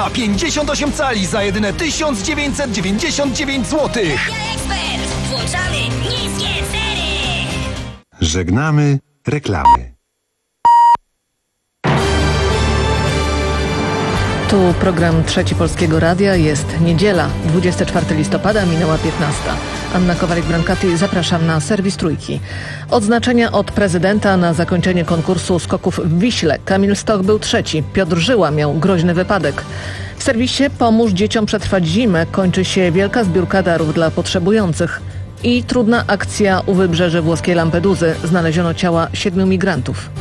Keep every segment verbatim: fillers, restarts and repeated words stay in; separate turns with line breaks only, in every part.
Media pięćdziesiąt osiem cali za jedyne tysiąc dziewięćset dziewięćdziesiąt dziewięć złotych.
Media Expert. Włączamy niskie ceny.
Żegnamy reklamy.
Tu program Trzeci Polskiego Radia. Jest niedziela, dwudziestego czwartego listopada, minęła piętnasta. Anna Kowalik-Brankati, zapraszam na serwis Trójki. Odznaczenia od prezydenta na zakończenie konkursu skoków w Wiśle. Kamil Stoch był trzeci, Piotr Żyła miał groźny wypadek. W serwisie Pomóż dzieciom przetrwać zimę kończy się wielka zbiórka darów dla potrzebujących. I trudna akcja u wybrzeży włoskiej Lampedusy. Znaleziono ciała siedmiu migrantów.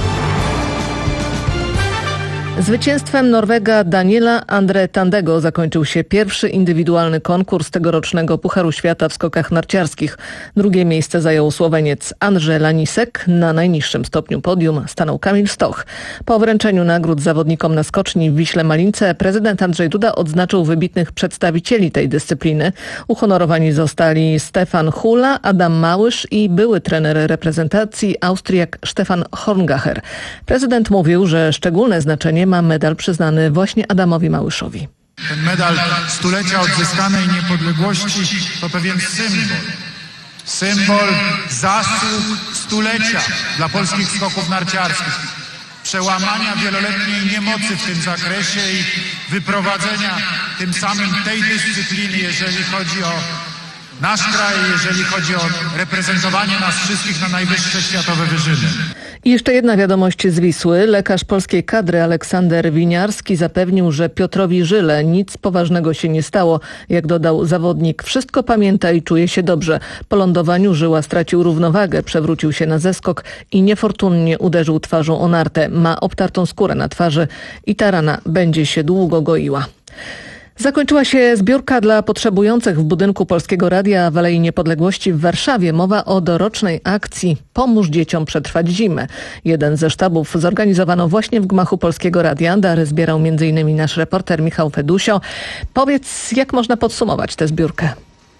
Zwycięstwem Norwega Daniela Andre Tandego zakończył się pierwszy indywidualny konkurs tegorocznego Pucharu Świata w skokach narciarskich. Drugie miejsce zajął Słoweniec Andrzej Lanisek. Na najniższym stopniu podium stanął Kamil Stoch. Po wręczeniu nagród zawodnikom na skoczni w Wiśle Malince prezydent Andrzej Duda odznaczył wybitnych przedstawicieli tej dyscypliny. Uhonorowani zostali Stefan Hula, Adam Małysz i były trener reprezentacji Austriak Stefan Horngacher. Prezydent mówił, że szczególne znaczenie ma medal przyznany właśnie Adamowi Małyszowi.
Ten medal stulecia odzyskanej niepodległości to pewien symbol. Symbol zasług stulecia dla polskich skoków narciarskich. Przełamania wieloletniej niemocy w tym zakresie i wyprowadzenia tym samym tej dyscypliny, jeżeli chodzi o nasz kraj, jeżeli chodzi o reprezentowanie nas wszystkich na najwyższe światowe wyżyny.
I jeszcze jedna wiadomość z Wisły. Lekarz polskiej kadry Aleksander Winiarski zapewnił, że Piotrowi Żyle nic poważnego się nie stało. Jak dodał zawodnik, wszystko pamięta i czuje się dobrze. Po lądowaniu Żyła stracił równowagę, przewrócił się na zeskok i niefortunnie uderzył twarzą o nartę. Ma obtartą skórę na twarzy i ta rana będzie się długo goiła. Zakończyła się zbiórka dla potrzebujących w budynku Polskiego Radia w Alei Niepodległości w Warszawie. Mowa o dorocznej akcji Pomóż dzieciom przetrwać zimę. Jeden ze sztabów zorganizowano właśnie w gmachu Polskiego Radia. Dary zbierał m.in. nasz reporter Michał Fedusio. Powiedz, jak można podsumować tę zbiórkę?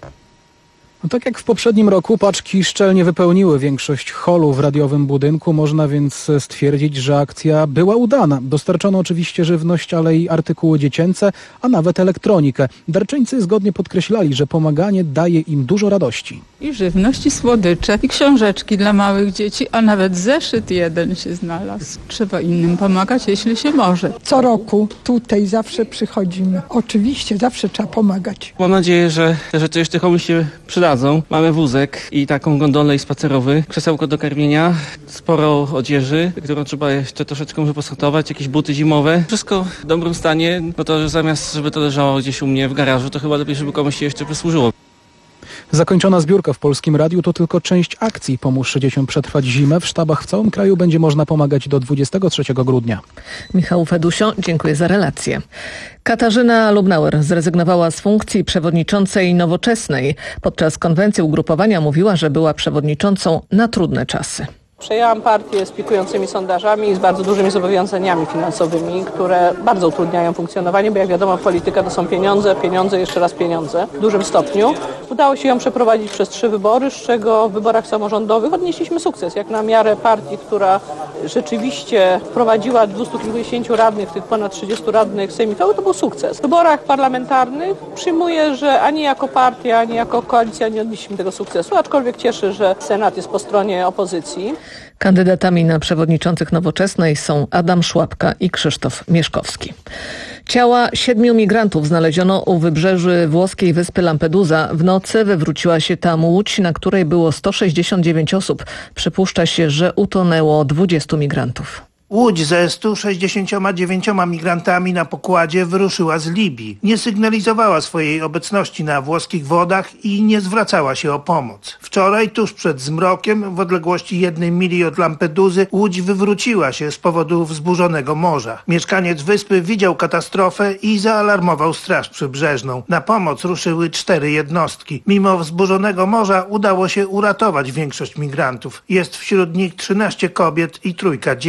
No tak jak w poprzednim roku paczki szczelnie wypełniły większość holu w radiowym budynku, można więc stwierdzić, że akcja była udana. Dostarczono oczywiście żywność, ale i artykuły dziecięce, a nawet elektronikę. Darczyńcy zgodnie podkreślali, że pomaganie daje im dużo radości.
I żywność, i słodycze, i książeczki dla małych dzieci, a nawet zeszyt jeden się znalazł. Trzeba innym pomagać, jeśli się może.
Co roku tutaj zawsze przychodzimy. Oczywiście, zawsze trzeba pomagać.
Mam nadzieję, że te rzeczy jeszcze komuś się przydadzą. Mamy wózek i taką gondolę i spacerowy, krzesełko do karmienia, sporo odzieży, którą trzeba jeszcze troszeczkę może posortować, jakieś buty zimowe. Wszystko w dobrym stanie, no to że zamiast żeby to leżało gdzieś u mnie w garażu, to chyba lepiej, żeby komuś się jeszcze przysłużyło.
Zakończona zbiórka w Polskim Radiu to tylko część akcji Pomóż dzieciom przetrwać zimę. W sztabach w całym kraju będzie można pomagać do dwudziestego trzeciego grudnia.
Michał Fedusio, dziękuję za relację. Katarzyna Lubnauer zrezygnowała z funkcji przewodniczącej Nowoczesnej. Podczas konwencji ugrupowania mówiła, że była przewodniczącą na trudne czasy.
Przejęłam partię z pikującymi sondażami i z bardzo dużymi zobowiązaniami finansowymi, które bardzo utrudniają funkcjonowanie, bo jak wiadomo polityka to są pieniądze, pieniądze, jeszcze raz pieniądze w dużym stopniu. Udało się ją przeprowadzić przez trzy wybory, z czego w wyborach samorządowych odnieśliśmy sukces, jak na miarę partii, która rzeczywiście wprowadziła dwustu kilkudziesięciu radnych, tych ponad trzydziestu radnych sejmikowych, to był sukces. W wyborach parlamentarnych przyjmuję, że ani jako partia, ani jako koalicja nie odnieśliśmy tego sukcesu, aczkolwiek cieszę, że Senat jest po stronie opozycji.
Kandydatami na przewodniczących Nowoczesnej są Adam Szłapka i Krzysztof Mieszkowski. Ciała siedmiu migrantów znaleziono u wybrzeży włoskiej wyspy Lampedusa. W nocy wywróciła się tam łódź, na której było sto sześćdziesiąt dziewięć osób. Przypuszcza się, że utonęło dwudziestu migrantów.
Łódź ze stu sześćdziesięcioma dziewięcioma migrantami na pokładzie wyruszyła z Libii. Nie sygnalizowała swojej obecności na włoskich wodach i nie zwracała się o pomoc. Wczoraj, tuż przed zmrokiem, w odległości jednej mili od Lampedusy, łódź wywróciła się z powodu wzburzonego morza. Mieszkaniec wyspy widział katastrofę i zaalarmował Straż Przybrzeżną. Na pomoc ruszyły cztery jednostki. Mimo wzburzonego morza udało się uratować większość migrantów. Jest wśród nich trzynaście kobiet i trójka dzieci.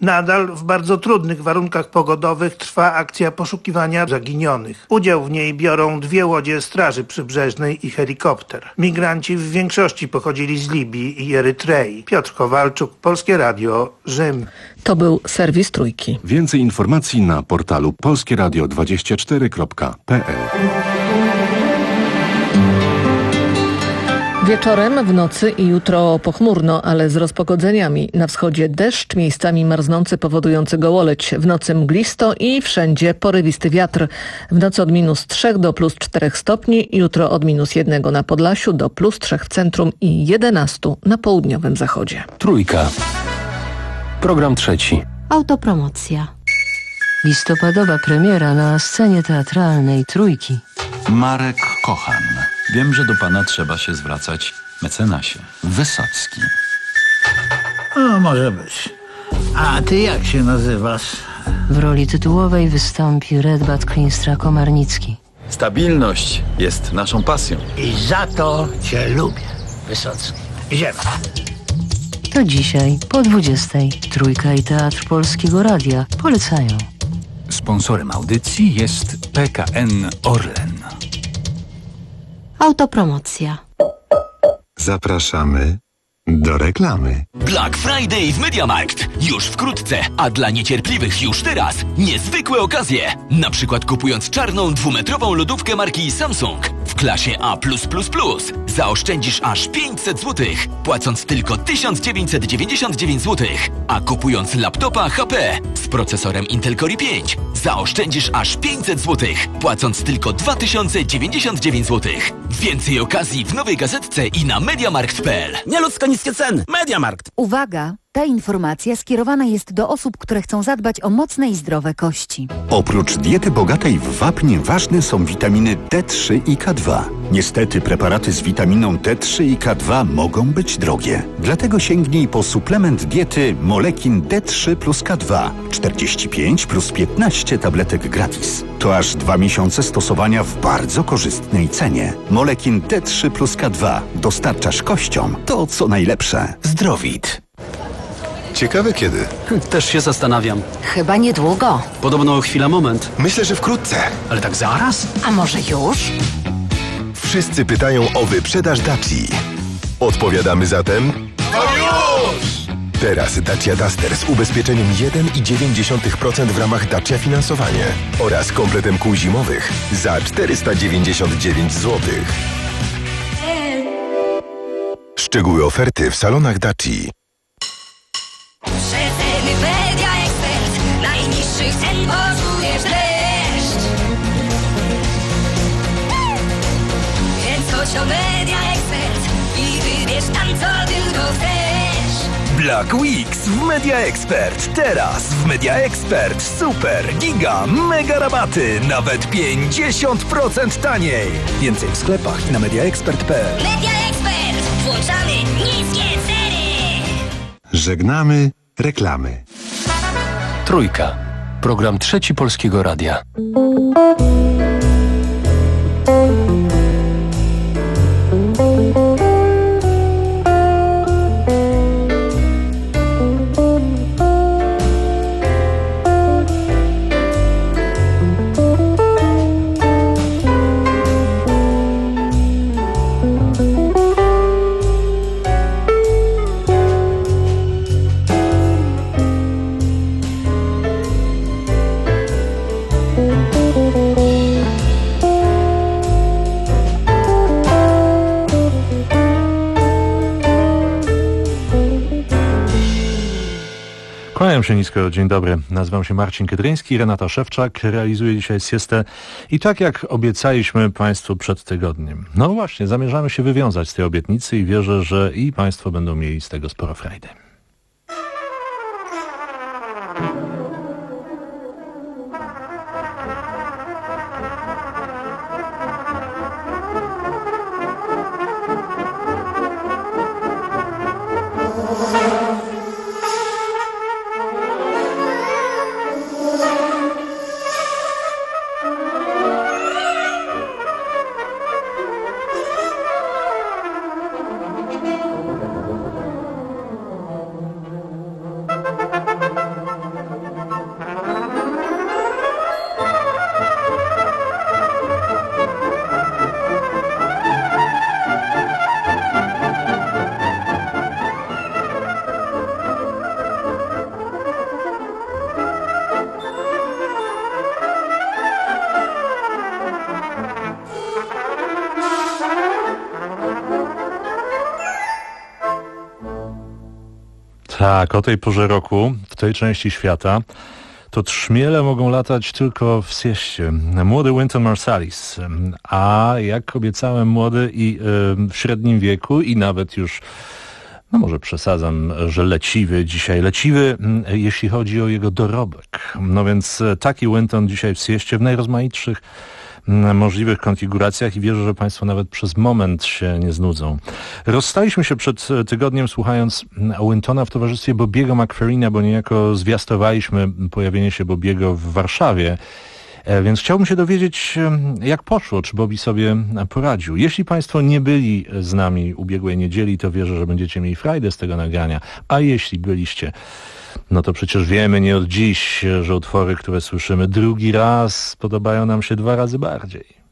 Nadal w bardzo trudnych warunkach pogodowych trwa akcja poszukiwania zaginionych. Udział w niej biorą dwie łodzie Straży Przybrzeżnej i helikopter. Migranci w większości pochodzili z Libii i Erytrei. Piotr Kowalczuk, Polskie Radio, Rzym.
To był serwis Trójki.
Więcej informacji na portalu polskie radio dwadzieścia cztery kropka p l.
Wieczorem, w nocy i jutro pochmurno, ale z rozpogodzeniami. Na wschodzie deszcz, miejscami marznący powodujący gołoleć. W nocy mglisto i wszędzie porywisty wiatr. W nocy od minus trzech do plus czterech stopni, jutro od minus jednego na Podlasiu do plus trzech w centrum i jedenastu na południowym zachodzie.
Trójka. Program trzeci.
Autopromocja. Listopadowa premiera na scenie teatralnej Trójki.
Marek Kochan. Wiem, że do pana trzeba się zwracać, mecenasie. Wysocki.
O, może być. A ty jak się nazywasz?
W roli tytułowej wystąpi Redbat Klinstra-Komarnicki.
Stabilność jest naszą pasją.
I za to cię lubię, Wysocki. Idziemy.
To dzisiaj po dwudziestej Trójka i Teatr Polskiego Radia polecają.
Sponsorem audycji jest P K N Orlen.
Autopromocja.
Zapraszamy do reklamy.
Black Friday w MediaMarkt. Już wkrótce, a dla niecierpliwych już teraz niezwykłe okazje. Na przykład kupując czarną dwumetrową lodówkę marki Samsung w klasie A plus plus plus zaoszczędzisz aż pięćset złotych, płacąc tylko tysiąc dziewięćset dziewięćdziesiąt dziewięć złotych. A kupując laptopa H P z procesorem Intel Core i pięć zaoszczędzisz aż pięćset złotych, płacąc tylko dwa tysiące dziewięćdziesiąt dziewięć złotych. Więcej okazji w nowej gazetce i na mediamarkt kropka p l.
Nieludzko niskie ceny. MediaMarkt.
Uwaga! Ta informacja skierowana jest do osób, które chcą zadbać o mocne i zdrowe kości.
Oprócz diety bogatej w wapń ważne są witaminy D trzy i K dwa. Niestety preparaty z witaminą D trzy i K dwa mogą być drogie. Dlatego sięgnij po suplement diety Molekin D trzy plus K dwa. czterdzieści pięć plus piętnaście tabletek gratis. To aż dwa miesiące stosowania w bardzo korzystnej cenie. Molekin D trzy plus K dwa. Dostarczasz kościom to, co najlepsze. Zdrowit.
Ciekawe kiedy.
Też się zastanawiam.
Chyba niedługo.
Podobno chwila moment.
Myślę, że wkrótce.
Ale tak zaraz?
A może już?
Wszyscy pytają o wyprzedaż Daci. Odpowiadamy zatem... No już! Teraz Dacia Duster z ubezpieczeniem jeden i dziewięć dziesiątych procent w ramach Dacia Finansowanie oraz kompletem kół zimowych za czterysta dziewięćdziesiąt dziewięć złotych. Szczegóły oferty w salonach Daci.
Przeceny Media Expert. Najniższych cen poczujesz deszcz. Więc chodź do Media Expert i wybierz tam, co tylko chcesz.
Black Weeks w Media Expert. Teraz w Media Expert super, giga, mega rabaty. Nawet pięćdziesiąt procent taniej. Więcej w sklepach i na mediaexpert kropka p l.
Media Expert. Włączamy niskie ceny.
Żegnamy reklamy.
Trójka. Program trzeci Polskiego Radia.
Kłaniam się nisko, dzień dobry. Nazywam się Marcin Kydryński, Renata Szewczak realizuje dzisiaj siestę i tak jak obiecaliśmy Państwu przed tygodniem. No właśnie, zamierzamy się wywiązać z tej obietnicy i wierzę, że i Państwo będą mieli z tego sporo frajdy. Tak, o tej porze roku, w tej części świata, to trzmiele mogą latać tylko w sieście. Młody Wynton Marsalis, a jak obiecałem, młody i y, w średnim wieku i nawet już, no może przesadzam, że leciwy dzisiaj. Leciwy, y, jeśli chodzi o jego dorobek. No więc taki Wynton dzisiaj w sieście w najrozmaitszych możliwych konfiguracjach i wierzę, że Państwo nawet przez moment się nie znudzą. Rozstaliśmy się przed tygodniem słuchając Wyntona w towarzystwie Bobiego McFerrina, bo niejako zwiastowaliśmy pojawienie się Bobiego w Warszawie. Więc chciałbym się dowiedzieć, jak poszło, czy Bobby sobie poradził. Jeśli Państwo nie byli z nami ubiegłej niedzieli, to wierzę, że będziecie mieli frajdę z tego nagrania. A jeśli byliście, no to przecież wiemy nie od dziś, że utwory, które słyszymy drugi raz, podobają nam się dwa razy bardziej.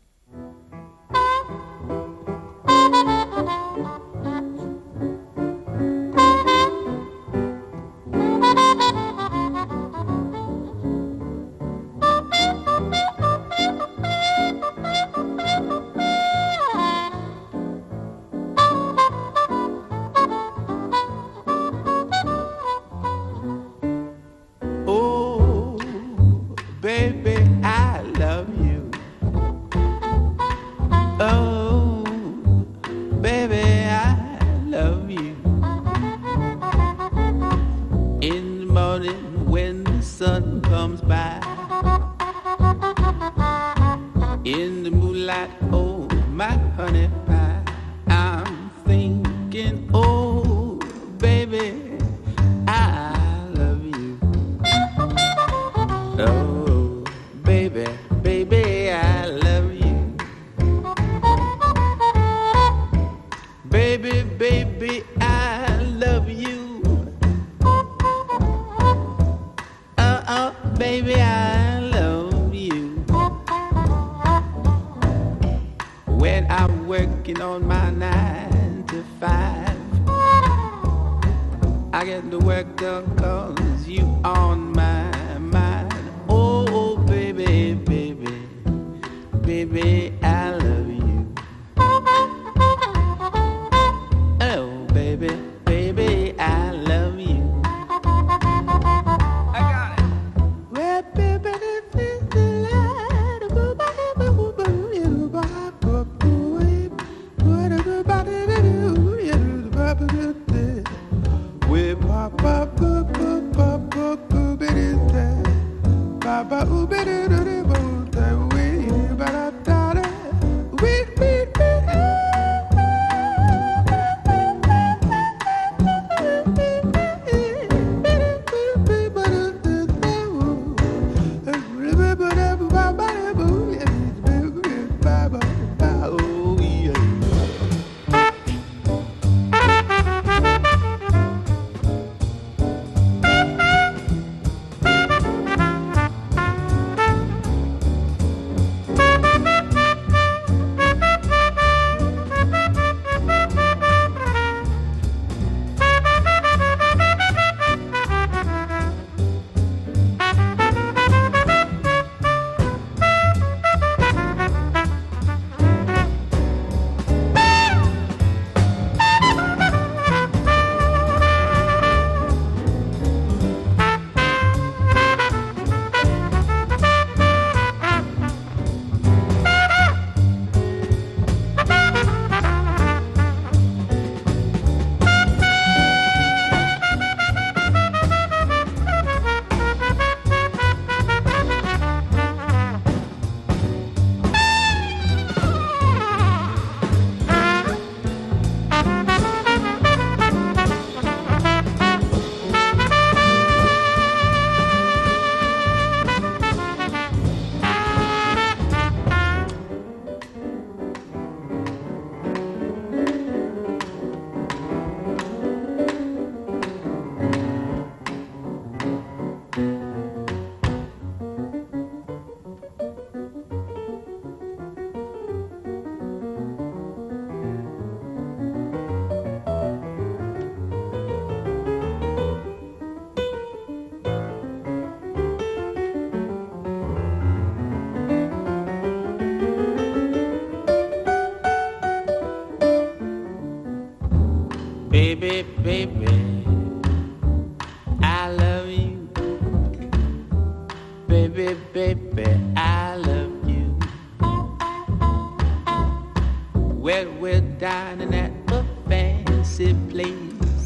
Baby, we're dining at a fancy place.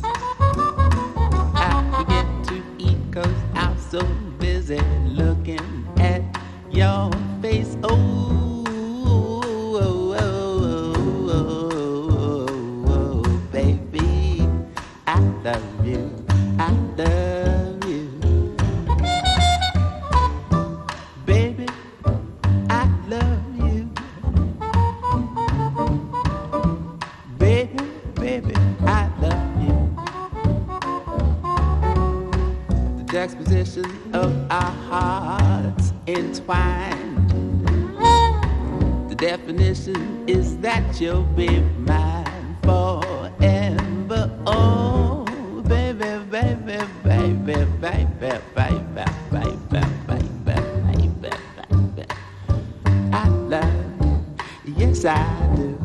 I forget to eat cause I'm so busy looking at your face. Oh, oh, oh, oh, oh, oh, baby, I love you, I love you. Baby, I love you. Baby, baby, I love you. The juxtaposition of our hearts entwined. The definition is that you'll be mine forever. Oh, baby, baby, baby, baby, baby, baby, baby, baby, baby. I love you, yes I do.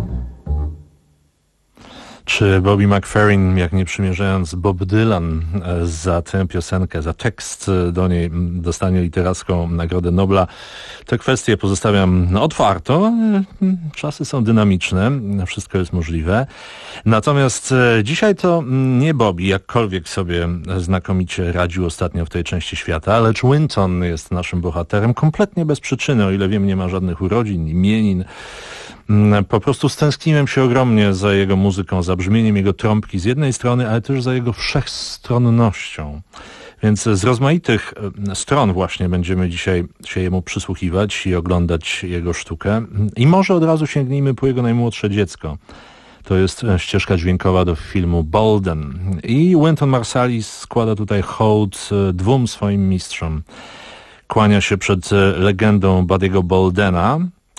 Czy Bobby McFerrin, jak nie przymierzając Bob Dylan, za tę piosenkę, za tekst do niej dostanie literacką Nagrodę Nobla? Te kwestie pozostawiam otwarto. Czasy są dynamiczne, wszystko jest możliwe. Natomiast dzisiaj to nie Bobby, jakkolwiek sobie znakomicie radził ostatnio w tej części świata, lecz Wynton jest naszym bohaterem kompletnie bez przyczyny, o ile wiem, nie ma żadnych urodzin, imienin. Po prostu stęskniłem się ogromnie za jego muzyką, za brzmieniem jego trąbki z jednej strony, ale też za jego wszechstronnością. Więc z rozmaitych stron właśnie będziemy dzisiaj się jemu przysłuchiwać i oglądać jego sztukę. I może od razu sięgnijmy po jego najmłodsze dziecko. To jest ścieżka dźwiękowa do filmu Bolden. I Wynton Marsalis składa tutaj hołd dwóm swoim mistrzom. Kłania się przed legendą Buddy'ego Boldena.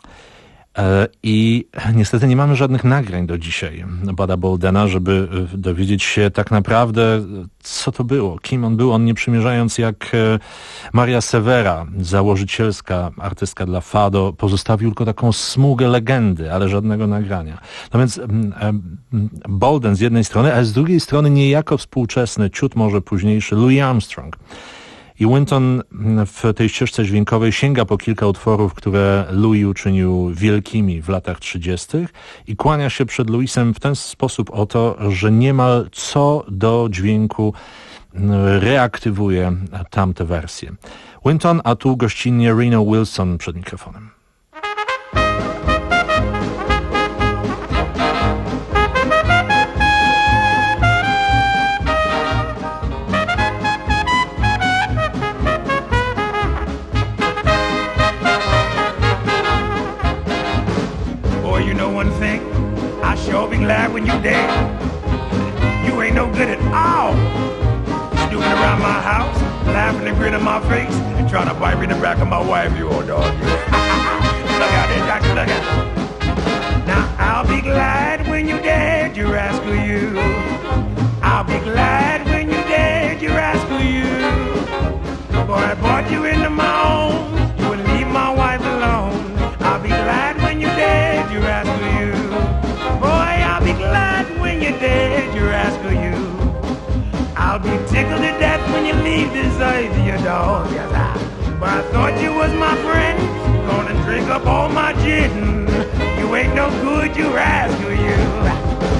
I niestety nie mamy żadnych nagrań do dzisiaj Budda Boldena, żeby dowiedzieć się tak naprawdę, co to było, kim on był. On nie przymierzając jak Maria Severa, założycielska artystka dla Fado, pozostawił tylko taką smugę legendy, ale żadnego nagrania. No więc Bolden z jednej strony, a z drugiej strony niejako współczesny, ciut może późniejszy Louis Armstrong. I Wynton w tej ścieżce dźwiękowej sięga po kilka utworów, które Louis uczynił wielkimi w latach trzydziestych i kłania się przed Louisem w ten sposób oto, że niemal co do dźwięku reaktywuje tamte wersje. Wynton, a tu gościnnie Reno Wilson przed mikrofonem.
Sure be glad when you dead. You ain't no good at all. Snooping around my house, laughing and grinning my face, and trying to bite me in the back of my wife, you old dog. Look out there, doctor, look out. Now I'll be glad when you dead, you rascal you. I'll be glad when you dead, you rascal you. Boy, I brought you into my own, you would leave my wife alone. I'll be glad when you dead, you rascal you. Boy, I'll be glad when you're dead, you rascal you. I'll be tickled to death when you leave this earth, you dog. Yes, I. But I thought you was my friend, gonna drink up all my gin. You ain't no good, you rascal you.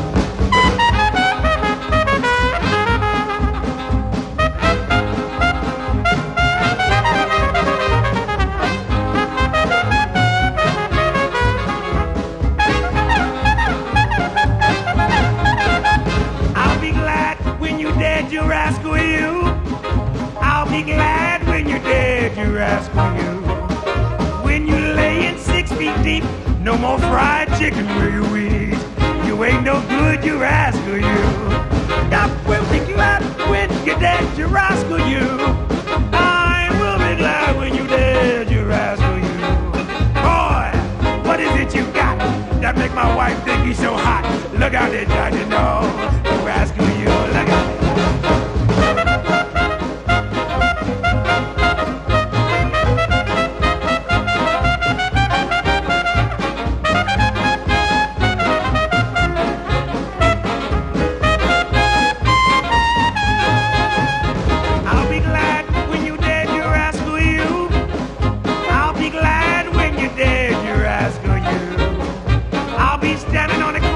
You rascal you. I'll be glad when you're dead, you rascal you. When you lay in six feet deep, no more fried chicken will you eat. You ain't no good, you rascal you. I will be glad when you're dead, you rascal you. I will be glad when you're dead, you rascal you. Boy, what is it you got that make my wife think he's so hot? Look out there, Johnny, no, you rascal you. Look out there. Standing on the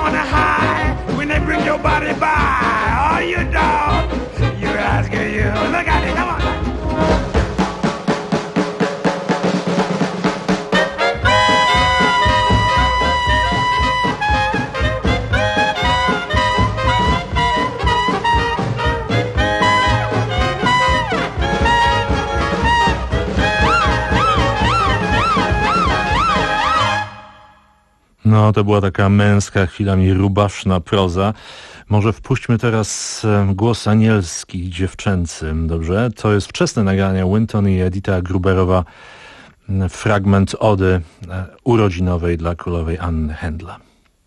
Everybody buy, all you dog. You ask you, look at it, come on.
No, to była taka męska, chwilami rubaszna proza. Może wpuśćmy teraz głos anielski, dziewczęcy, dobrze? To jest wczesne nagranie Wynton i Edyta Gruberowa, fragment ody urodzinowej dla królowej Anny Händla.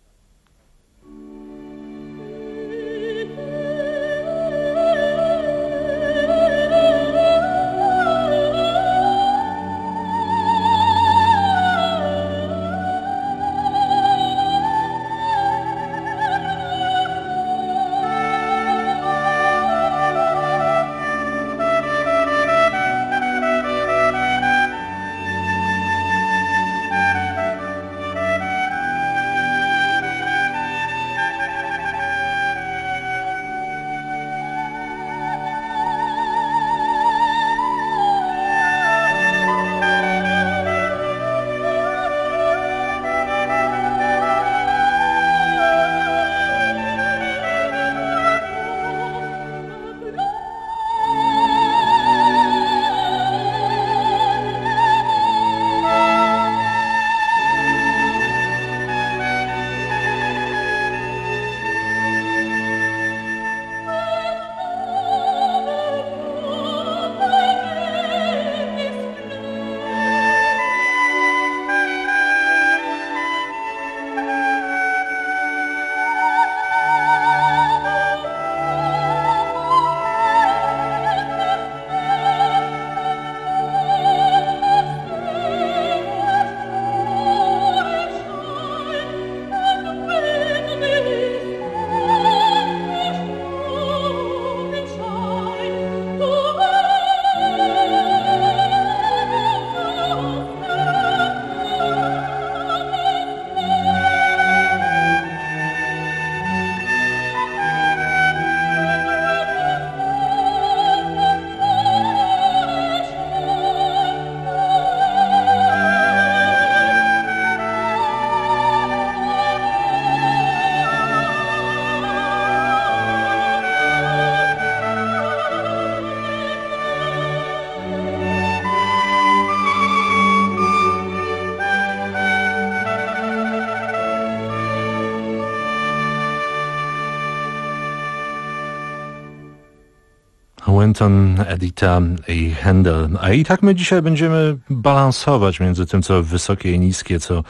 Wynton, Edyta i Händel. A i tak my dzisiaj będziemy balansować między tym, co wysokie i niskie, co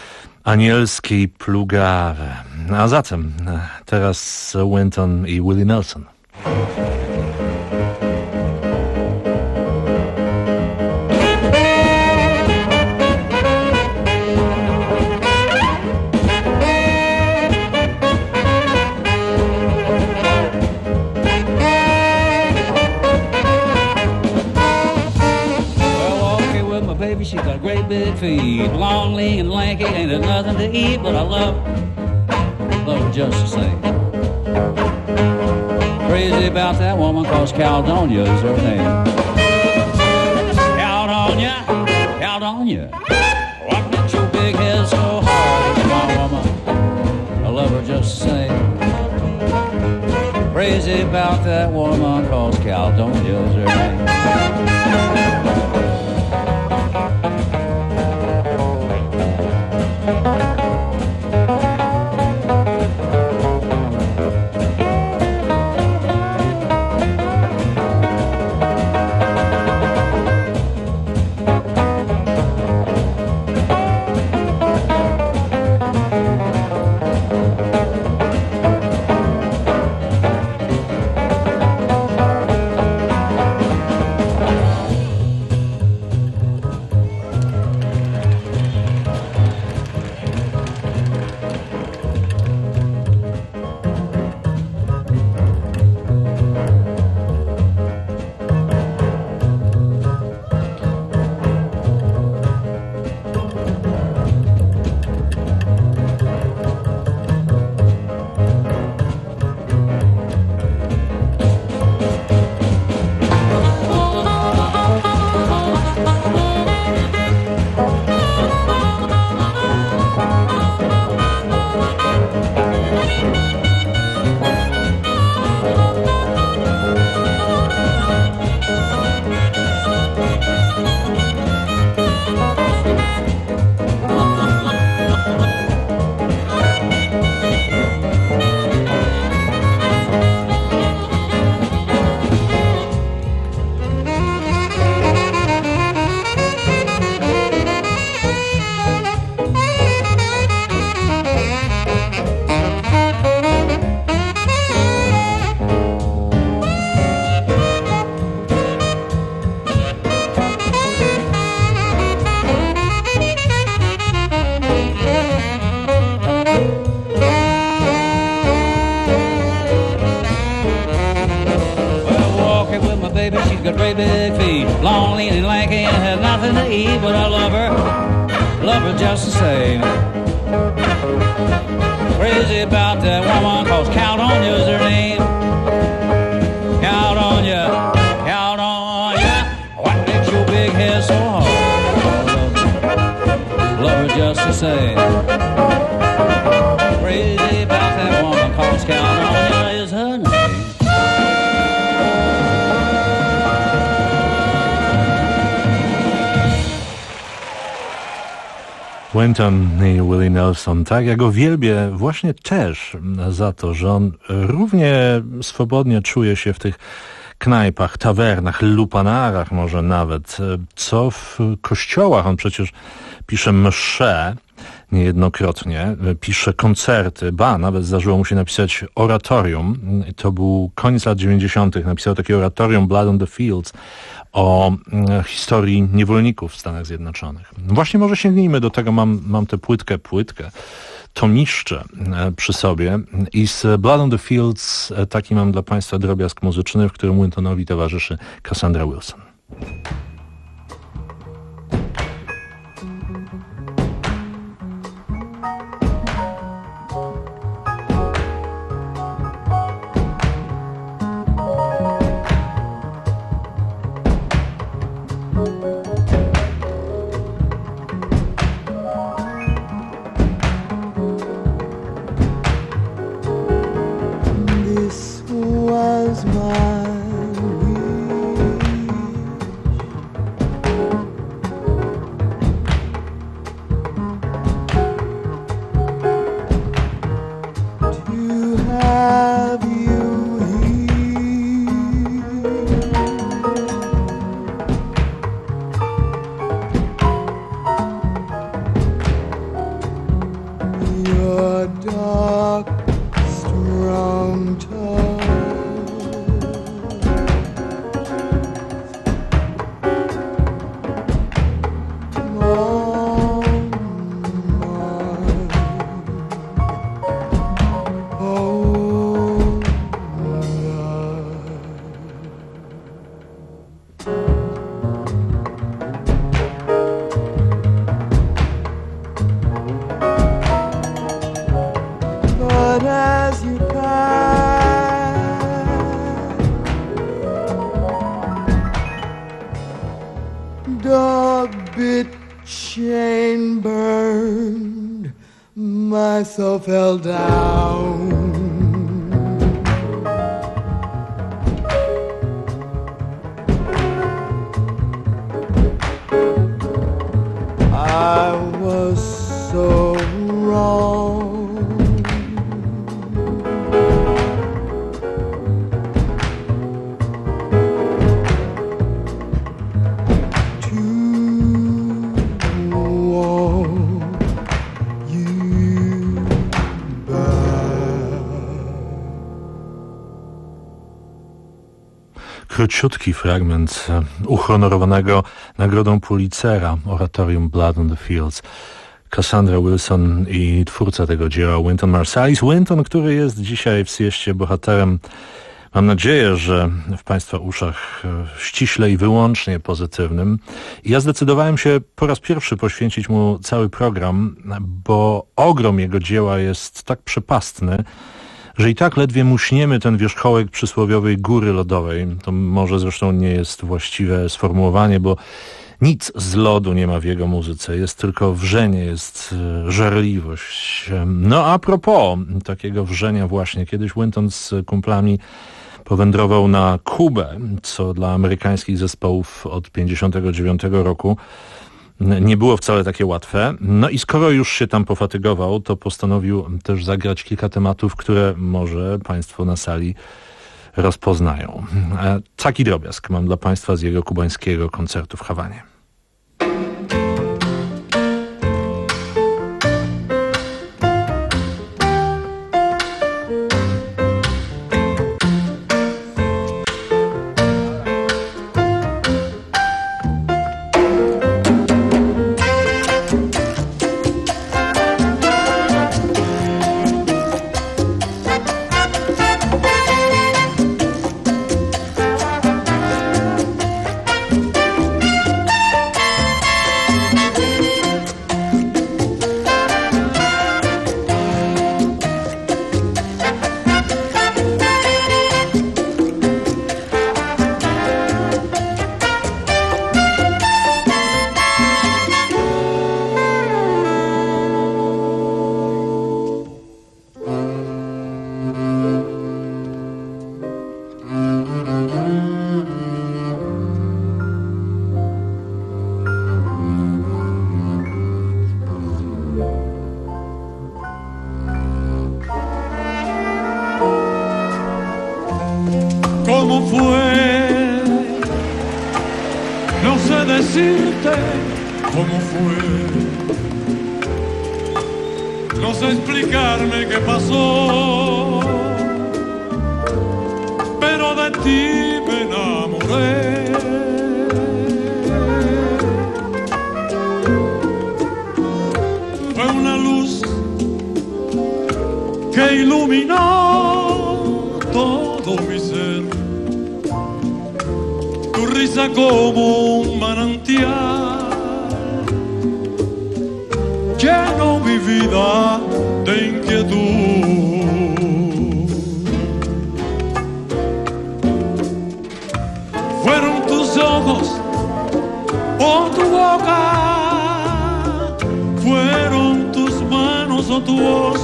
anielskie i plugawe. A zatem teraz Wynton i Willie Nelson.
She's got great big feet, long, lean, and lanky. Ain't there nothing to eat, but I love her, love her just the same. Crazy about that woman, cause Caledonia is her name. Caledonia, Caledonia, what makes your big head so hard? My woman, I love her just the same. Crazy about that woman, cause Caledonia is her name. great big feet, long, lean, and lanky, and had nothing to eat, but I love her, love her just the same. Crazy about that woman, cause Count on you is her name. Count on ya, count on ya. What makes your big head so hard? Love her just the same. Crazy about that woman, cause Count on ya is her name.
Wynton i Willie Nelson, tak, ja go wielbię właśnie też za to, że on równie swobodnie czuje się w tych knajpach, tawernach, lupanarach może nawet, co w kościołach. On przecież pisze msze niejednokrotnie, pisze koncerty, ba, nawet zdarzyło mu się napisać oratorium. To był koniec lat dziewięćdziesiątych. Napisał takie oratorium Blood on the Fields o historii niewolników w Stanach Zjednoczonych. Właśnie może sięgnijmy do tego, mam, mam tę płytkę, płytkę, tomiszcze przy sobie i z Blood on the Fields taki mam dla Państwa drobiazg muzyczny, w którym Wyntonowi towarzyszy Cassandra Wilson.
Fell down. I was so wrong. To want you.
Króciutki fragment uhonorowanego nagrodą Pulitzera oratorium Blood on the Fields. Cassandra Wilson i twórca tego dzieła Wynton Marsalis. Wynton, który jest dzisiaj w sieście bohaterem, mam nadzieję, że w Państwa uszach ściśle i wyłącznie pozytywnym. I ja zdecydowałem się po raz pierwszy poświęcić mu cały program, bo ogrom jego dzieła jest tak przepastny, że i tak ledwie muśniemy ten wierzchołek przysłowiowej góry lodowej. To może zresztą nie jest właściwe sformułowanie, bo nic z lodu nie ma w jego muzyce. Jest tylko wrzenie, jest żarliwość. No a propos takiego wrzenia właśnie, kiedyś Wynton z kumplami powędrował na Kubę, co dla amerykańskich zespołów od pięćdziesiątego dziewiątego roku nie było wcale takie łatwe. No i skoro już się tam pofatygował, to postanowił też zagrać kilka tematów, które może Państwo na sali rozpoznają. Taki drobiazg mam dla Państwa z jego kubańskiego koncertu w Hawanie.
cómo fue, no sé decirte cómo fue, no sé explicarme qué pasó, pero de ti me enamoré. Fue una luz que iluminó todo mi ser, tu risa como un manantial llenó mi vida de inquietud. Fueron tus ojos o tu boca, fueron tus manos o tu voz,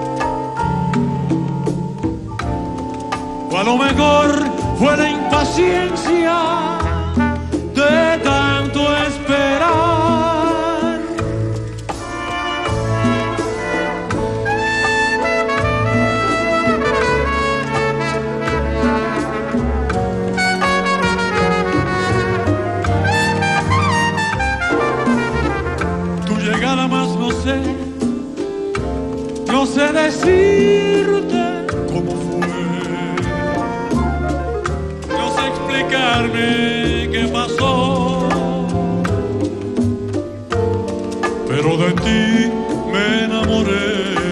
o a lo mejor fue la impaciencia de tanto esperar. Tu llegada más no sé, no sé decirte cómo fue, no sé explicarme qué pasó, pero de ti me enamoré.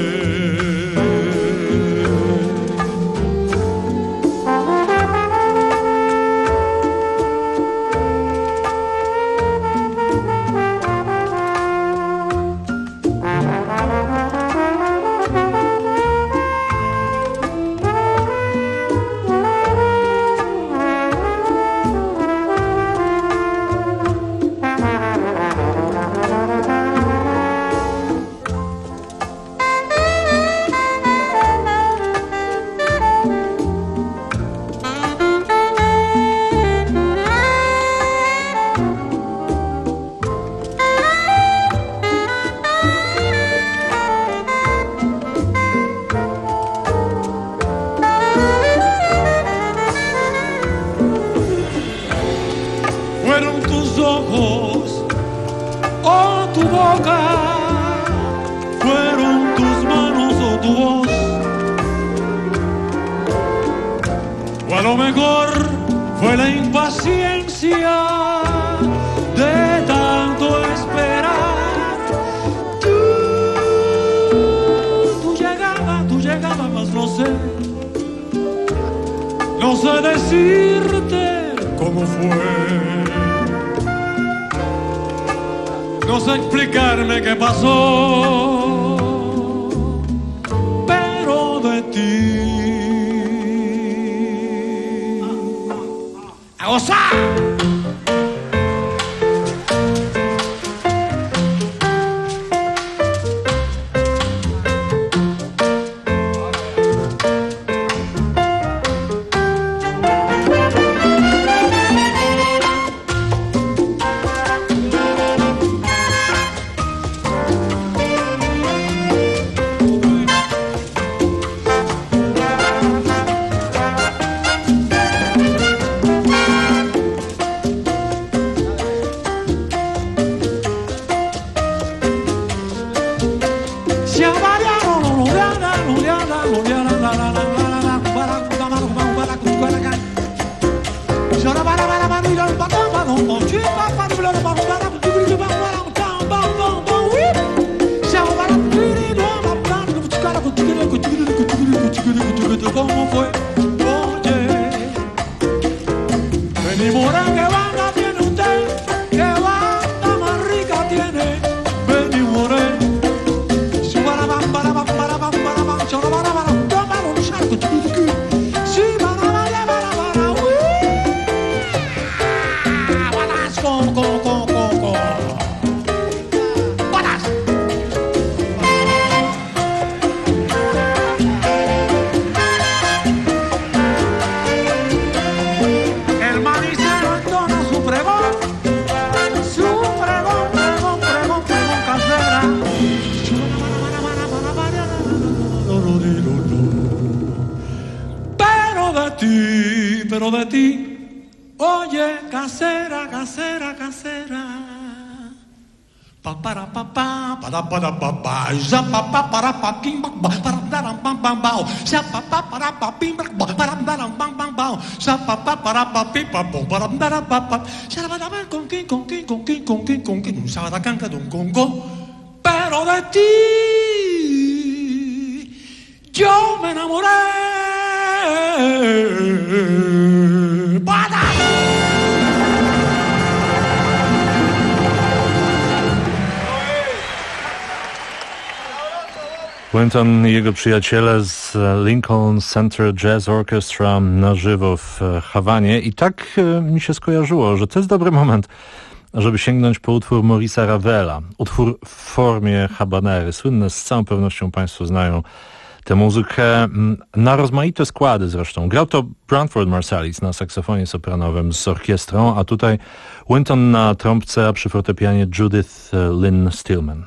Fueron tus ojos o tu boca, fueron tus manos o tu voz, o a lo mejor fue la impaciencia de tanto esperar. Tú, tu llegada, tu llegada, más no sé, no sé decirte cómo fue, no sé explicarme qué pasó, pero de ti ¡a gozar! ¿Cómo fue? Oye, Benny Morán, ¿qué banda tiene usted? ¿Qué banda más rica tiene Benny Morán? Si para bam para bam para bam para bam, chora para para toma un charco chiquitico. Si para para para para, uy, balas con con con con con, balas. Pero de ti yo me enamoré. ¡Para!
Wynton i jego przyjaciele z Lincoln Center Jazz Orchestra na żywo w Hawanie i tak mi się skojarzyło, że to jest dobry moment, żeby sięgnąć po utwór Maurice'a Ravela. Utwór w formie habanery. Słynne, z całą pewnością Państwo znają tę muzykę. Na rozmaite składy zresztą. Grał to Branford Marsalis na saksofonie sopranowym z orkiestrą, a tutaj Wynton na trąbce, a przy fortepianie Judith Lynn Stillman.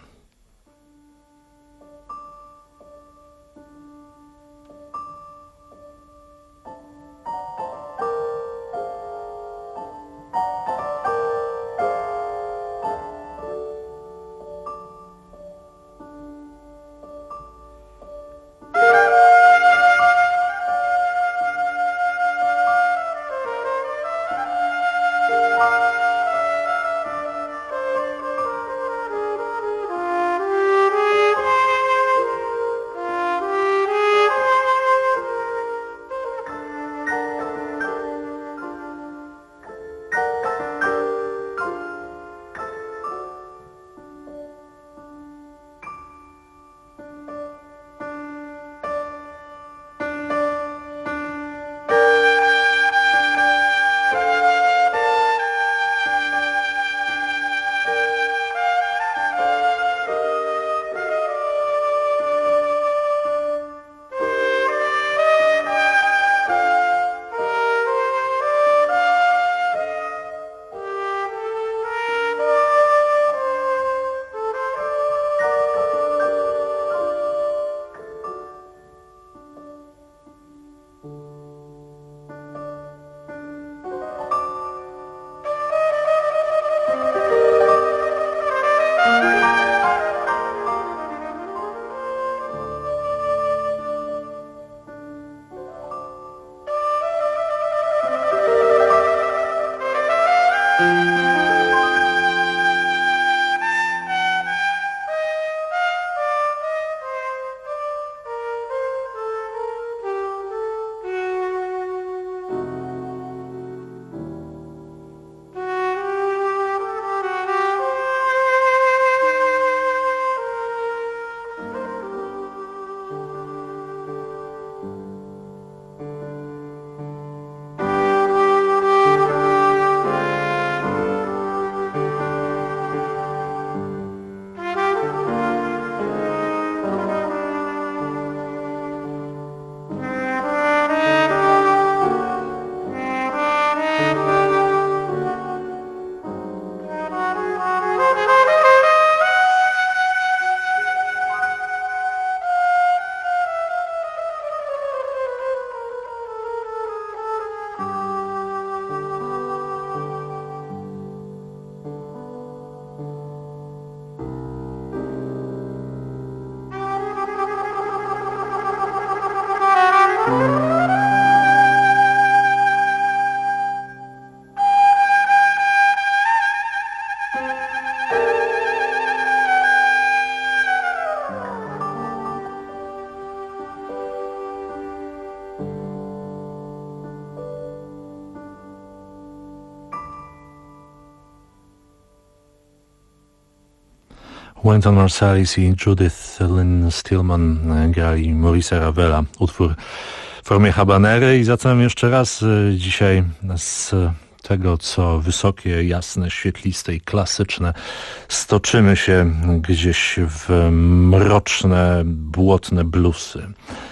Wynton Marsalis i Judith Lynn Stillman grali Maurice'a Ravela, utwór w formie habanery. I zatem jeszcze raz dzisiaj z tego, co wysokie, jasne, świetliste i klasyczne, stoczymy się gdzieś w mroczne, błotne bluesy.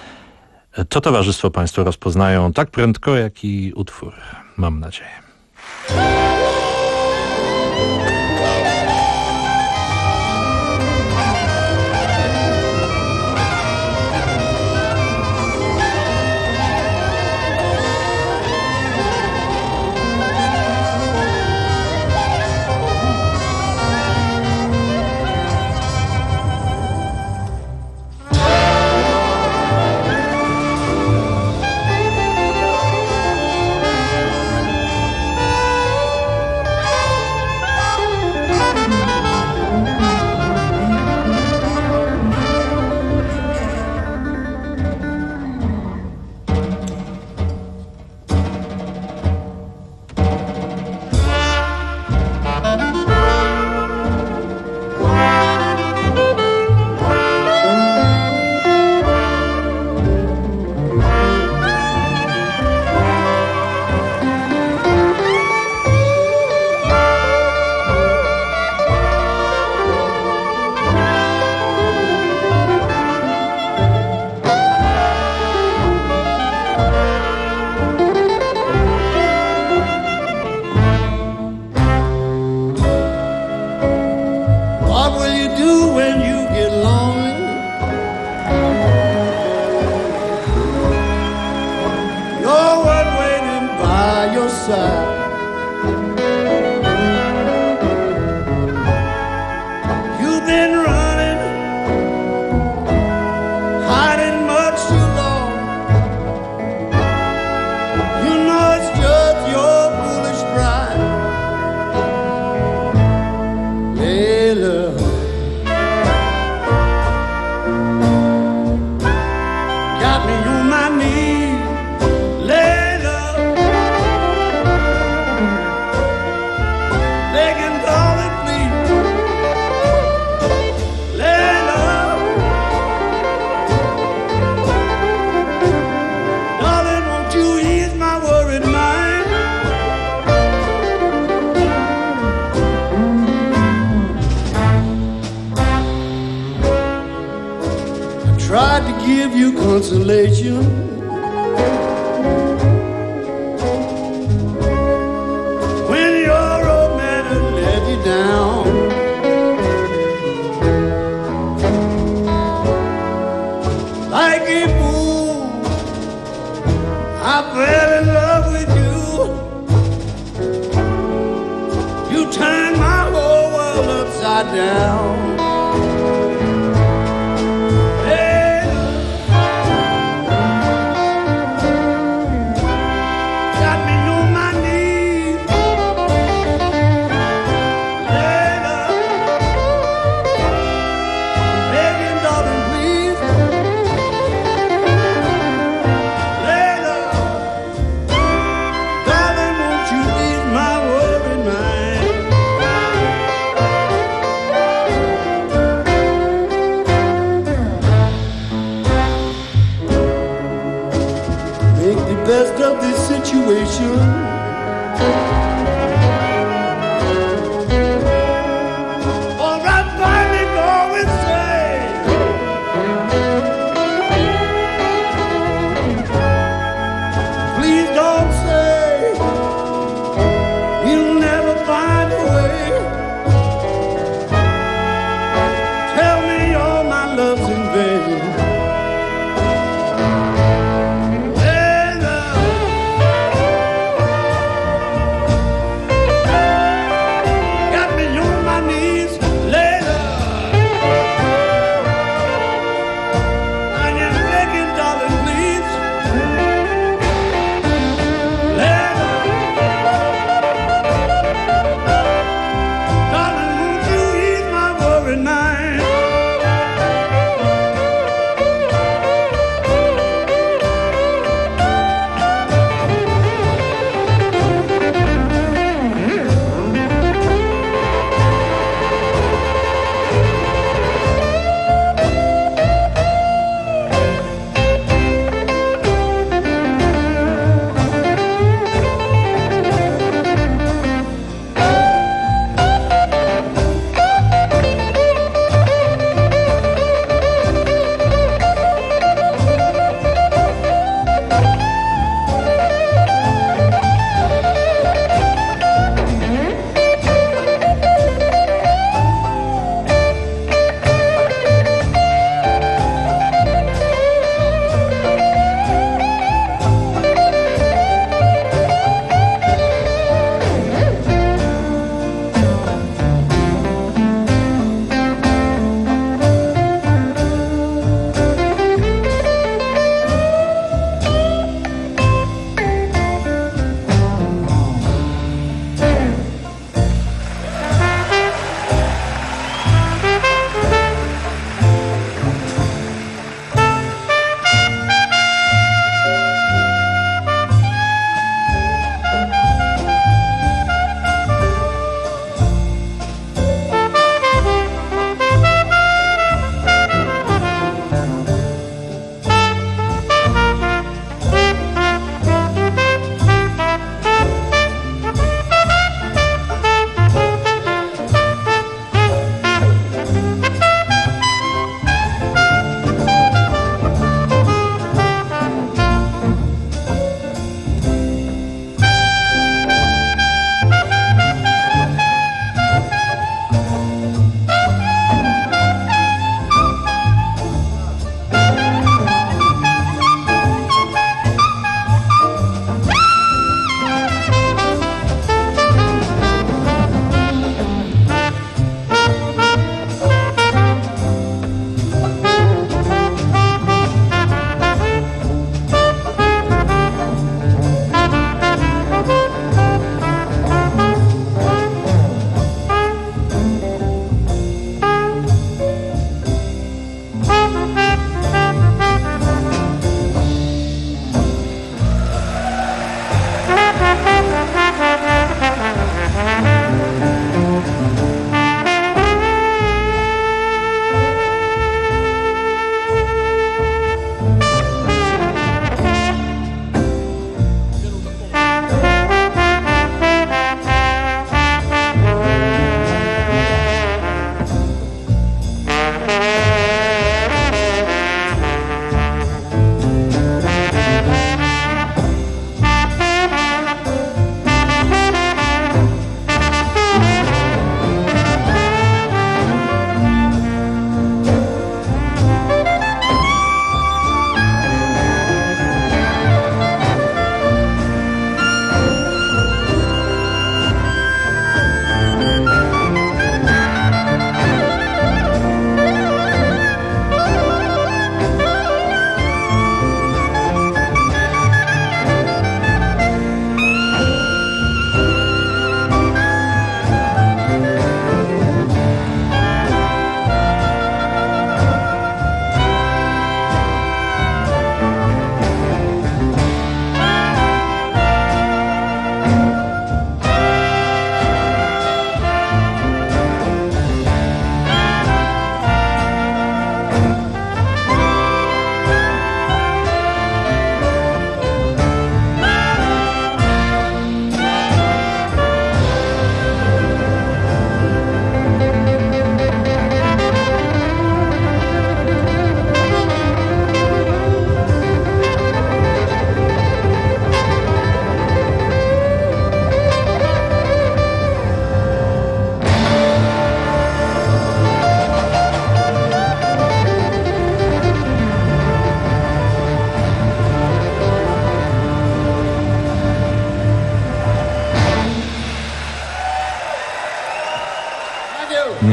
To towarzystwo Państwo rozpoznają tak prędko, jak i utwór, mam nadzieję.
tried to give you consolation. When your old man had let you down. Like a fool, I fell in love with you. You turned my whole world upside down. Best of this situation. Or I finally go and say, please don't say we'll never find a way. Tell me all my love's in vain.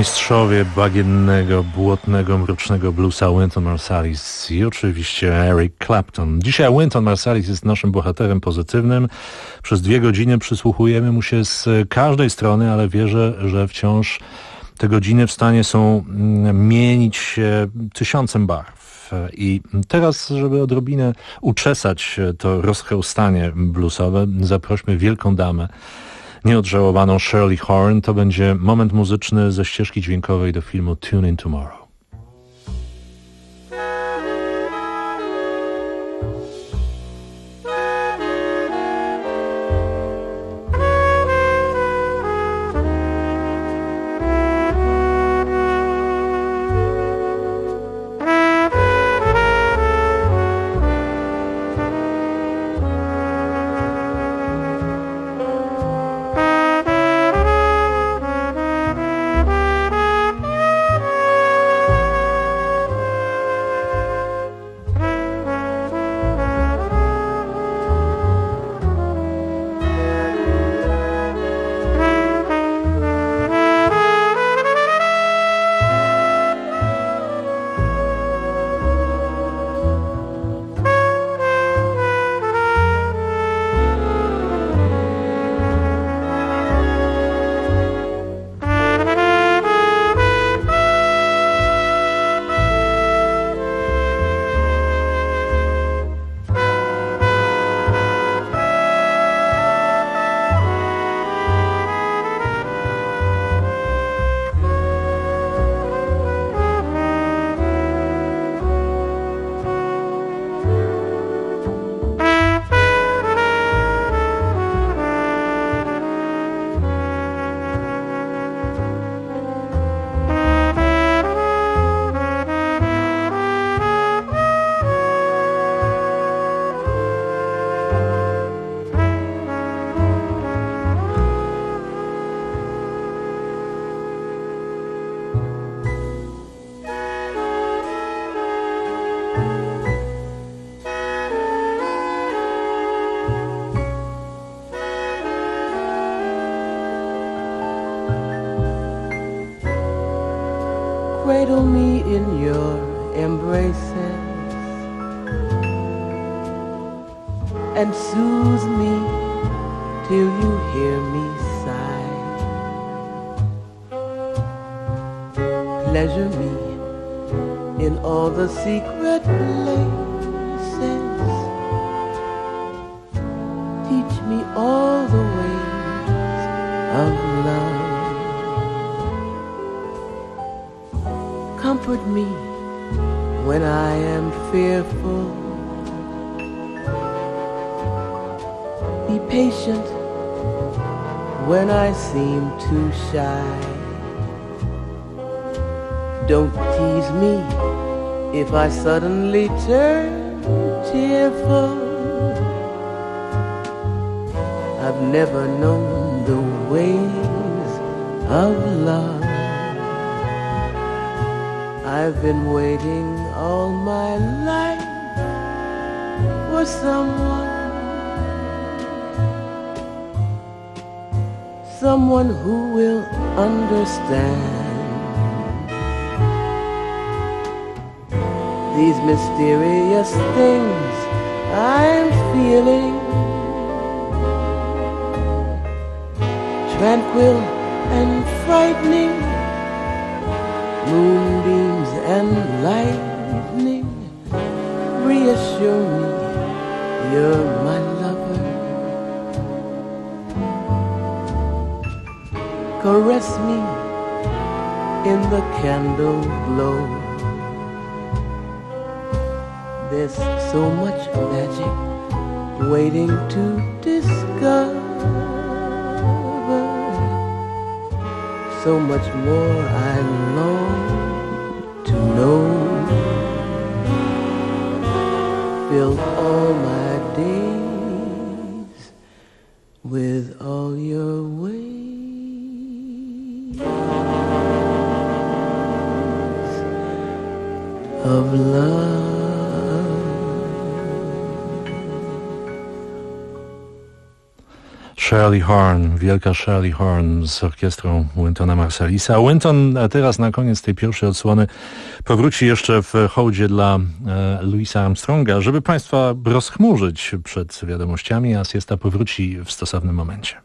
mistrzowie bagiennego, błotnego, mrocznego bluesa Wynton Marsalis i oczywiście Eric Clapton. Dzisiaj Wynton Marsalis jest naszym bohaterem pozytywnym. Przez dwie godziny przysłuchujemy mu się z każdej strony, ale wierzę, że wciąż te godziny w stanie są mienić się tysiącem barw. I teraz, żeby odrobinę uczesać to rozchełstanie bluesowe, zaprośmy wielką damę, nieodżałowaną Shirley Horn. To będzie moment muzyczny ze ścieżki dźwiękowej do filmu Tune in Tomorrow.
Cradle me in your embraces and soothe me till you hear me sigh. Pleasure me in all the secret places. Teach me all the ways of love. Comfort me when I am fearful. Be patient when I seem too shy. Don't tease me if I suddenly turn tearful. I've never known the ways of love. I've been waiting all my life for someone, someone who will understand these mysterious things I'm feeling. Tranquil and frightening, moonbeams and lightning, reassure me you're my lover. Caress me in the candle glow. There's so much magic waiting to discover. So much more I long to know. Fill all my days with all your ways of love.
Shirley Horn, wielka Shirley Horn z orkiestrą Wyntona Marsallisa. Wynton teraz na koniec tej pierwszej odsłony powróci jeszcze w hołdzie dla e, Louisa Armstronga, żeby Państwa rozchmurzyć przed wiadomościami, a siesta powróci w stosownym momencie.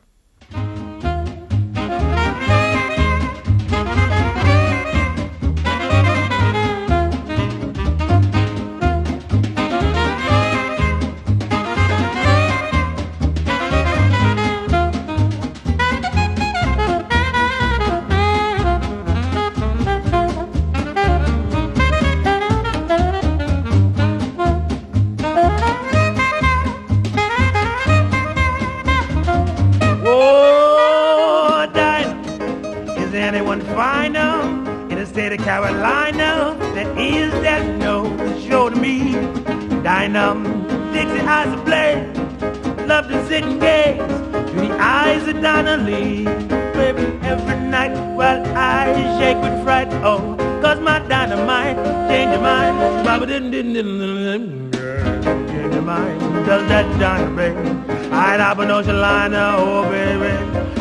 Carolina, there is that no show to me. Dynam, Dixie eyes of Blair, love to sit and gaze through the eyes of Donna Lee. Baby, every night while I shake with fright, oh, cause my dynamite change your mind. Baba didn't didn't didn't change your mind. Does that dynamite? I'd have an ocean liner, oh baby.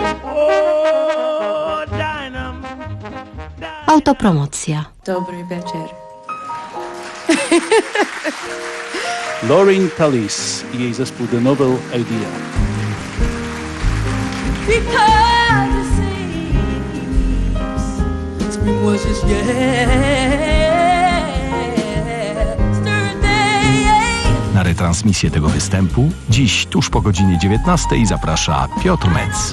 Oh, dynam.
Autopromocja.
Dobry wieczór.
Lauryn Tallis i jej zespół The Novel Idea.
Because it seems spring was just yesterday.
Na retransmisję tego występu dziś tuż po godzinie dziewiętnastej zaprasza Piotr Metz.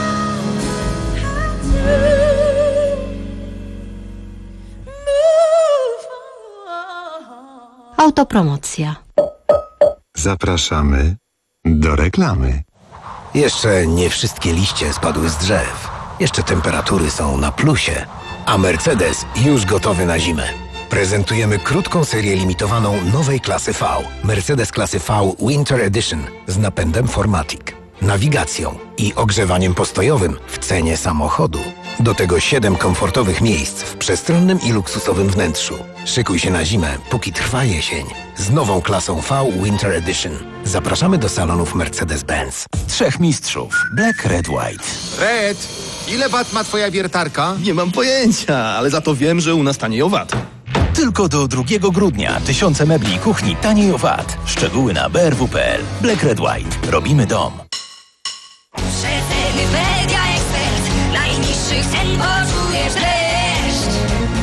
Autopromocja.
Zapraszamy do reklamy.
Jeszcze nie wszystkie liście spadły z drzew. Jeszcze temperatury są na plusie. A Mercedes już gotowy na zimę. Prezentujemy krótką serię limitowaną nowej klasy V. Mercedes klasy V Winter Edition z napędem cztery matic, nawigacją i ogrzewaniem postojowym w cenie samochodu. Do tego siedem komfortowych miejsc w przestronnym i luksusowym wnętrzu. Szykuj się na zimę, póki trwa jesień. Z nową klasą V Winter Edition. Zapraszamy do salonów Mercedes-Benz.
Trzech mistrzów. Black, Red, White.
Red, ile wat ma twoja wiertarka? Nie mam pojęcia, ale za to wiem, że u nas taniej o wat.
Tylko do drugiego grudnia tysiące mebli i kuchni taniej o wat. Szczegóły na b r w kropka p l. Black, Red, White. Robimy dom.
Przeceny Media Expert. Najniższych cen poczujesz dreszcz.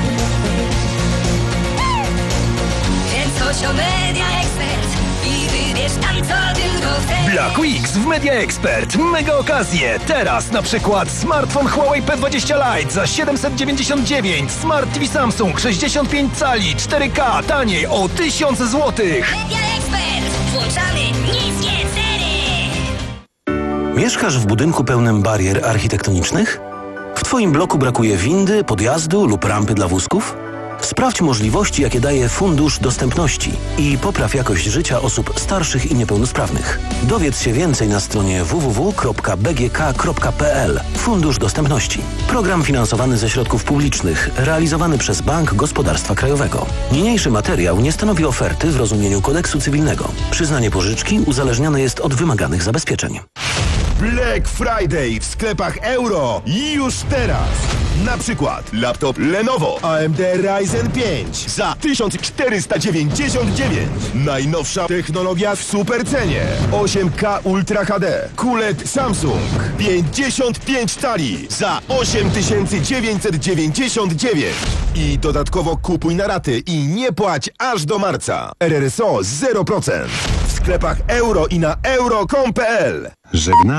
Więc chodź o Media Expert i wybierz tam, co tylko chcesz.
Black Weeks w Media Expert. Mega okazje. Teraz na przykład smartfon Huawei P dwadzieścia Lite za siedemset dziewięćdziesiąt dziewięć. Smart T V Samsung sześćdziesiąt pięć cali cztery K taniej o tysiąc złotych.
Media Expert. Włączamy niskie ceny.
Mieszkasz w budynku pełnym barier architektonicznych? W Twoim bloku brakuje windy, podjazdu lub rampy dla wózków? Sprawdź możliwości, jakie daje Fundusz Dostępności i popraw jakość życia osób starszych i niepełnosprawnych. Dowiedz się więcej na stronie w w w kropka b g k kropka p l. Fundusz Dostępności. Program finansowany ze środków publicznych, realizowany przez Bank Gospodarstwa Krajowego. Niniejszy materiał nie stanowi oferty w rozumieniu kodeksu cywilnego. Przyznanie pożyczki uzależnione jest od wymaganych zabezpieczeń.
Black Friday w sklepach Euro już teraz. Na przykład laptop Lenovo A M D Ryzen pięć za tysiąc czterysta dziewięćdziesiąt dziewięć. Najnowsza technologia w super cenie. osiem K Ultra H D. Q L E D Samsung pięćdziesiąt pięć cali za osiem tysięcy dziewięćset dziewięćdziesiąt dziewięć. I dodatkowo kupuj na raty i nie płać aż do marca. R R S O zero procent. W sklepach Euro i na euro kropka com kropka p l. Żegna